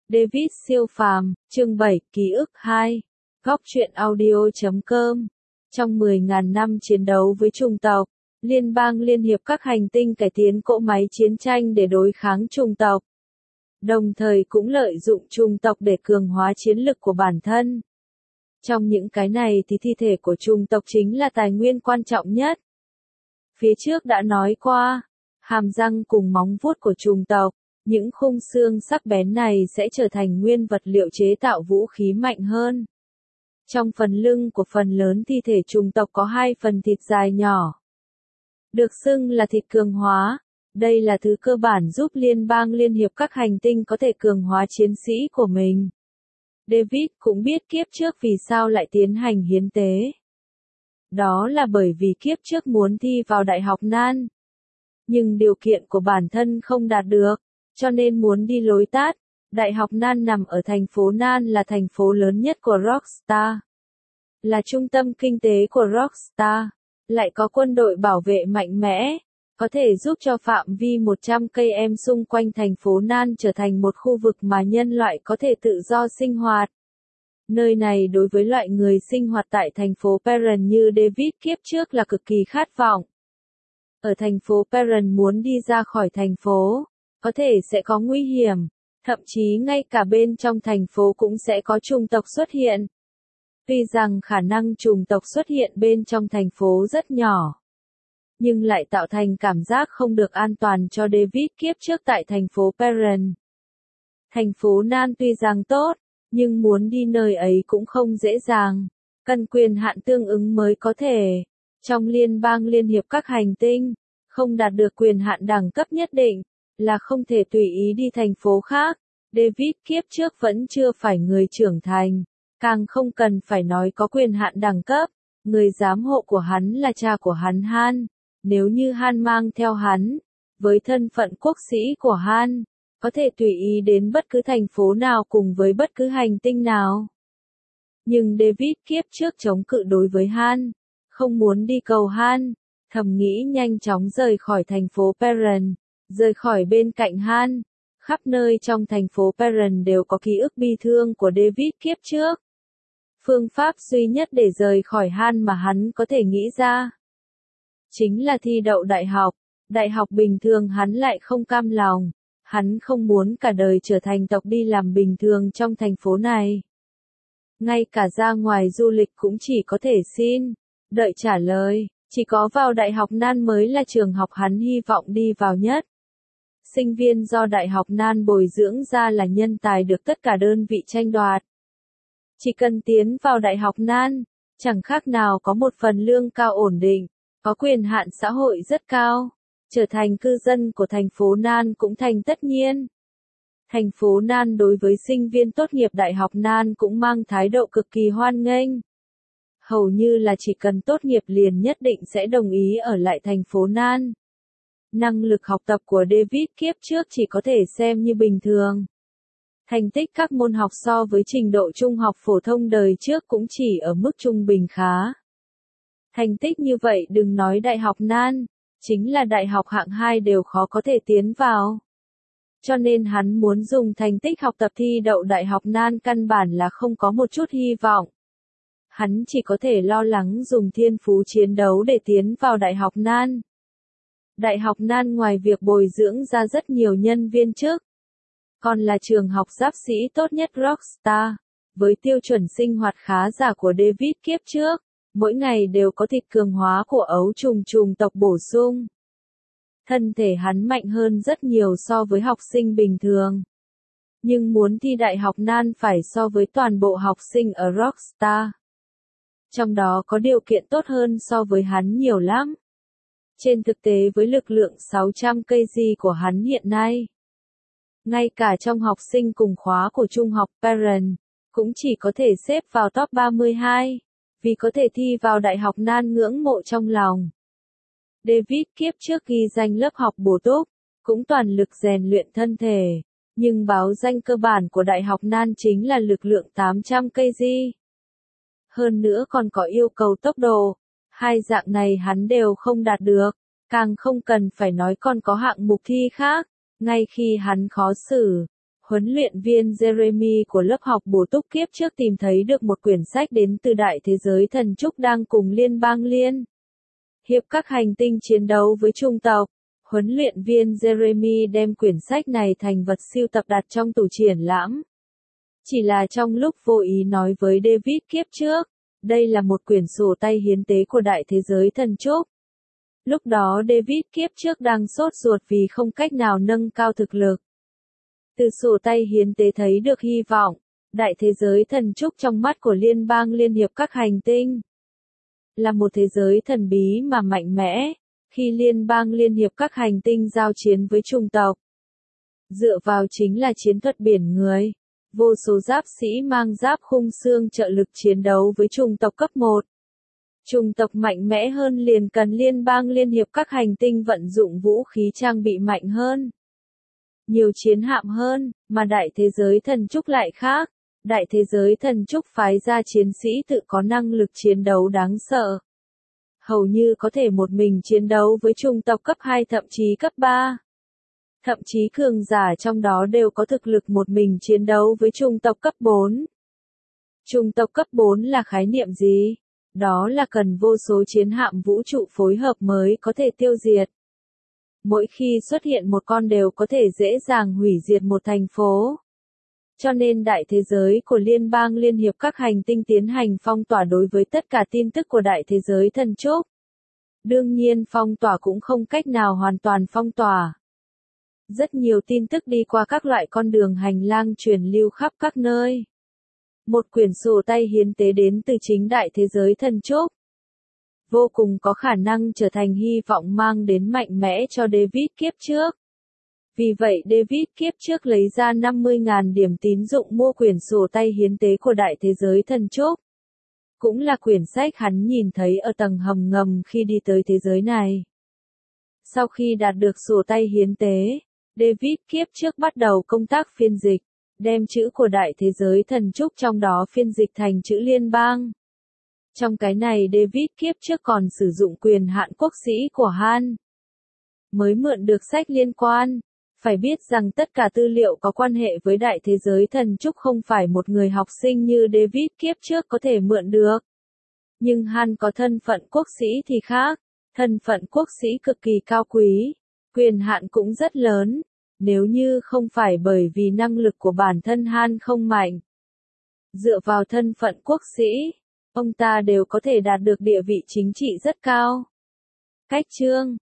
David siêu phàm, chương 7, ký ức 2. Góc truyện audio.com. Trong 10.000 năm chiến đấu với chủng tộc, liên bang liên hiệp các hành tinh cải tiến cỗ máy chiến tranh để đối kháng chủng tộc. Đồng thời cũng lợi dụng chủng tộc để cường hóa chiến lực của bản thân. Trong những cái này thì thi thể của chủng tộc chính là tài nguyên quan trọng nhất. Phía trước đã nói qua, hàm răng cùng móng vuốt của chủng tộc, những khung xương sắc bén này sẽ trở thành nguyên vật liệu chế tạo vũ khí mạnh hơn. Trong phần lưng của phần lớn thi thể chủng tộc có hai phần thịt dài nhỏ, được xưng là thịt cường hóa. Đây là thứ cơ bản giúp liên bang liên hiệp các hành tinh có thể cường hóa chiến sĩ của mình. David cũng biết kiếp trước vì sao lại tiến hành hiến tế. Đó là bởi vì kiếp trước muốn thi vào Đại học Nan. Nhưng điều kiện của bản thân không đạt được, cho nên muốn đi lối tắt. Đại học Nan nằm ở thành phố Nan, là thành phố lớn nhất của Rockstar. Là trung tâm kinh tế của Rockstar. Lại có quân đội bảo vệ mạnh mẽ, có thể giúp cho phạm vi 100 cây em xung quanh thành phố Nan trở thành một khu vực mà nhân loại có thể tự do sinh hoạt. Nơi này đối với loại người sinh hoạt tại thành phố Perrin như David kiếp trước là cực kỳ khát vọng. Ở thành phố Perrin muốn đi ra khỏi thành phố, có thể sẽ có nguy hiểm, thậm chí ngay cả bên trong thành phố cũng sẽ có chủng tộc xuất hiện. Tuy rằng khả năng chủng tộc xuất hiện bên trong thành phố rất nhỏ, nhưng lại tạo thành cảm giác không được an toàn cho David kiếp trước tại thành phố Perrin. Thành phố Nan tuy rằng tốt, nhưng muốn đi nơi ấy cũng không dễ dàng, cần quyền hạn tương ứng mới có thể. Trong liên bang liên hiệp các hành tinh, không đạt được quyền hạn đẳng cấp nhất định, là không thể tùy ý đi thành phố khác. David kiếp trước vẫn chưa phải người trưởng thành, càng không cần phải nói có quyền hạn đẳng cấp. Người giám hộ của hắn là cha của hắn Han. Nếu như Han mang theo hắn, với thân phận quốc sĩ của Han, có thể tùy ý đến bất cứ thành phố nào cùng với bất cứ hành tinh nào. Nhưng David kiếp trước chống cự đối với Han, không muốn đi cầu Han, thầm nghĩ nhanh chóng rời khỏi thành phố Perrin, rời khỏi bên cạnh Han. Khắp nơi trong thành phố Perrin đều có ký ức bi thương của David kiếp trước. Phương pháp duy nhất để rời khỏi Han mà hắn có thể nghĩ ra chính là thi đậu đại học. Đại học bình thường hắn lại không cam lòng. Hắn không muốn cả đời trở thành tộc đi làm bình thường trong thành phố này. Ngay cả ra ngoài du lịch cũng chỉ có thể xin đợi trả lời. Chỉ có vào Đại học Nan mới là trường học hắn hy vọng đi vào nhất. Sinh viên do Đại học Nan bồi dưỡng ra là nhân tài được tất cả đơn vị tranh đoạt. Chỉ cần tiến vào Đại học Nan, chẳng khác nào có một phần lương cao ổn định, có quyền hạn xã hội rất cao, trở thành cư dân của thành phố Nan cũng thành tất nhiên. Thành phố Nan đối với sinh viên tốt nghiệp Đại học Nan cũng mang thái độ cực kỳ hoan nghênh. Hầu như là chỉ cần tốt nghiệp liền nhất định sẽ đồng ý ở lại thành phố Nan. Năng lực học tập của David kiếp trước chỉ có thể xem như bình thường. Thành tích các môn học so với trình độ trung học phổ thông đời trước cũng chỉ ở mức trung bình khá. Thành tích như vậy đừng nói Đại học Nan, chính là đại học hạng 2 đều khó có thể tiến vào. Cho nên hắn muốn dùng thành tích học tập thi đậu Đại học Nan căn bản là không có một chút hy vọng. Hắn chỉ có thể lo lắng dùng thiên phú chiến đấu để tiến vào Đại học Nan. Đại học Nan ngoài việc bồi dưỡng ra rất nhiều nhân viên chức, còn là trường học giáp sĩ tốt nhất Rockstar. Với tiêu chuẩn sinh hoạt khá giả của David kiếp trước, mỗi ngày đều có thịt cường hóa của ấu trùng chủng tộc bổ sung. Thân thể hắn mạnh hơn rất nhiều so với học sinh bình thường. Nhưng muốn thi Đại học Nan phải so với toàn bộ học sinh ở Rockstar. Trong đó có điều kiện tốt hơn so với hắn nhiều lắm. Trên thực tế với lực lượng 600 cây của hắn hiện nay, ngay cả trong học sinh cùng khóa của trung học Perrin, cũng chỉ có thể xếp vào top 32, vì có thể thi vào Đại học Nan ngưỡng mộ trong lòng. David kiếp trước ghi danh lớp học bổ túc, cũng toàn lực rèn luyện thân thể, nhưng báo danh cơ bản của Đại học Nan chính là lực lượng 800 cây. Hơn nữa còn có yêu cầu tốc độ, hai dạng này hắn đều không đạt được, càng không cần phải nói còn có hạng mục thi khác. Ngay khi hắn khó xử, Huấn luyện viên Jeremy của lớp học bổ túc kiếp trước tìm thấy được một quyển sách đến từ đại thế giới thần trúc đang cùng liên bang liên hiệp các hành tinh chiến đấu với chủng tộc. Huấn luyện viên Jeremy đem quyển sách này thành vật sưu tập đặt trong tủ triển lãm. Chỉ là trong lúc vô ý nói với David kiếp trước, đây là một quyển sổ tay hiến tế của đại thế giới thần trúc. Lúc đó David kiếp trước đang sốt ruột vì không cách nào nâng cao thực lực. Từ sổ tay hiến tế thấy được hy vọng, đại thế giới thần trúc trong mắt của liên bang liên hiệp các hành tinh. Là một thế giới thần bí mà mạnh mẽ, khi liên bang liên hiệp các hành tinh giao chiến với chủng tộc. Dựa vào chính là chiến thuật biển người. Vô số giáp sĩ mang giáp khung xương trợ lực chiến đấu với chủng tộc cấp 1. Chủng tộc mạnh mẽ hơn liền cần liên bang liên hiệp các hành tinh vận dụng vũ khí trang bị mạnh hơn. Nhiều chiến hạm hơn, mà đại thế giới thần trúc lại khác. Đại thế giới thần trúc phái ra chiến sĩ tự có năng lực chiến đấu đáng sợ. Hầu như có thể một mình chiến đấu với chủng tộc cấp 2 thậm chí cấp 3. Thậm chí cường giả trong đó đều có thực lực một mình chiến đấu với chủng tộc cấp 4. Chủng tộc cấp 4 là khái niệm gì? Đó là cần vô số chiến hạm vũ trụ phối hợp mới có thể tiêu diệt. Mỗi khi xuất hiện một con đều có thể dễ dàng hủy diệt một thành phố. Cho nên đại thế giới của liên bang liên hiệp các hành tinh tiến hành phong tỏa đối với tất cả tin tức của đại thế giới thần trúc. Đương nhiên phong tỏa cũng không cách nào hoàn toàn phong tỏa. Rất nhiều tin tức đi qua các loại con đường hành lang truyền lưu khắp các nơi. Một quyển sổ tay hiến tế đến từ chính đại thế giới thần trúc. Vô cùng có khả năng trở thành hy vọng mang đến mạnh mẽ cho David kiếp trước. Vì vậy David kiếp trước lấy ra 50.000 điểm tín dụng mua quyển sổ tay hiến tế của đại thế giới thần trúc. Cũng là quyển sách hắn nhìn thấy ở tầng hầm ngầm khi đi tới thế giới này. Sau khi đạt được sổ tay hiến tế, David kiếp trước bắt đầu công tác phiên dịch, đem chữ của đại thế giới thần trúc trong đó phiên dịch thành chữ liên bang. Trong cái này David kiếp trước còn sử dụng quyền hạn quốc sĩ của Han. Mới mượn được sách liên quan. Phải biết rằng tất cả tư liệu có quan hệ với đại thế giới thần trúc không phải một người học sinh như David kiếp trước có thể mượn được. Nhưng Han có thân phận quốc sĩ thì khác. Thân phận quốc sĩ cực kỳ cao quý. Quyền hạn cũng rất lớn. Nếu như không phải bởi vì năng lực của bản thân Han không mạnh. Dựa vào thân phận quốc sĩ, ông ta đều có thể đạt được địa vị chính trị rất cao. Cách chương